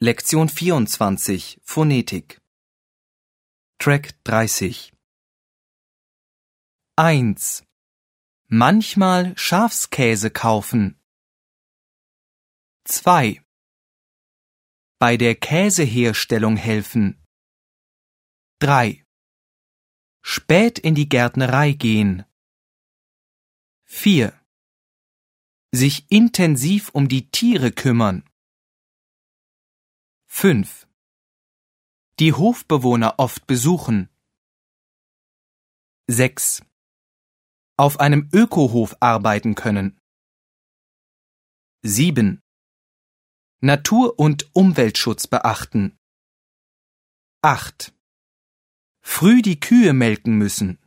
Lektion 24 Phonetik Track 30 1. Manchmal Schafskäse kaufen. 2. Bei der Käseherstellung helfen. 3. Spät in die Gärtnerei gehen. 4. Sich intensiv um die Tiere kümmern. 5. Die Hofbewohner oft besuchen. 6. Auf einem Ökohof arbeiten können. 7. Natur- und Umweltschutz beachten. 8. Früh die Kühe melken müssen.